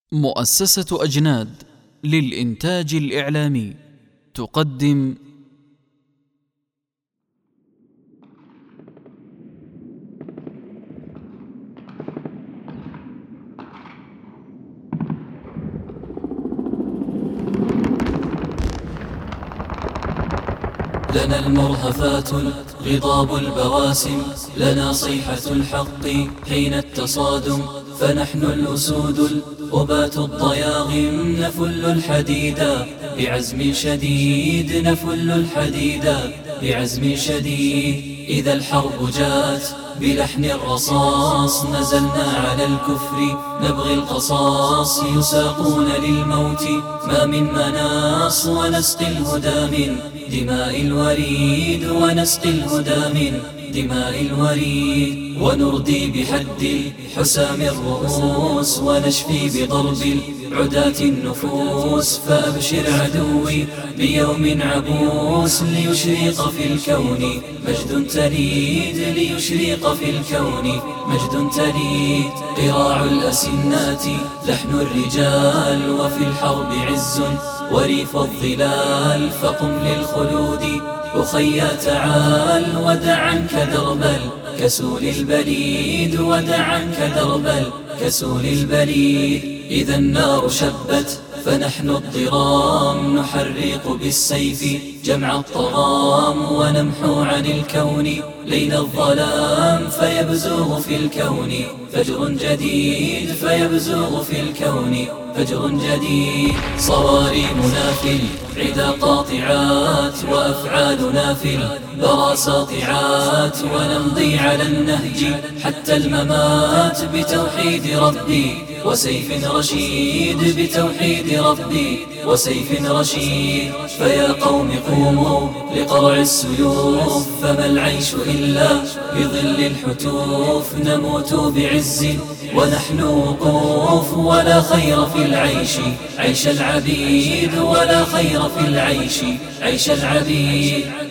مؤسسة أجناد للإنتاج الإعلامي تقدم لنا المرهفات غضاب البواسم، لنا صيحة الحق حين التصادم، فنحن الأسود الأبات الضياغم، نفل الحديدا بعزم شديد، نفل الحديدا بعزم شديد. إذا الحرب جاءت بلحن الرصاص، نزلنا على الكفر نبغي القصاص، يساقون للموت ما من مناص، ونسقي الهدى من دماء الوريد، ونسقي الهدى من دماء الوريد، ونردي بحد الحسام الرؤوس، ونشفي بضرب العداة النفوس. فأبشر عدوي بيوم عبوس، ليشرق في الكون مجد تليد، ليشرق في الكون مجد تليد. قراع الأسنات لحن الرجال، وفي الحرب عز وريف الظلال، فقم للخلود أخي تعال، ودع عنك درب الكسول البليد، ودع عنك درب الكسول البليد. إذا النار شبت فنحن الضرام، نحرق بالسيف جمع الطغام، ونمحو عن الكون ليل الظلام، فيبزغ في الكون فجر جديد، فيبزغ في الكون فجر جديد. صواريمنا في العدا قاطعات، وأفعالنا في البرى ساطعات، ونمضي على النهج حتى الممات، بتوحيد ربي وسيف رشيد، بتوحيد ربي وسيف رشيد. فيا قوم قوموا لقرع السيوف، فما العيش إلا بظل الحتوف، نموت بعز ونحن وقوف، ولا خير في العيش عيش العبيد، ولا خير في العيش عيش العبيد.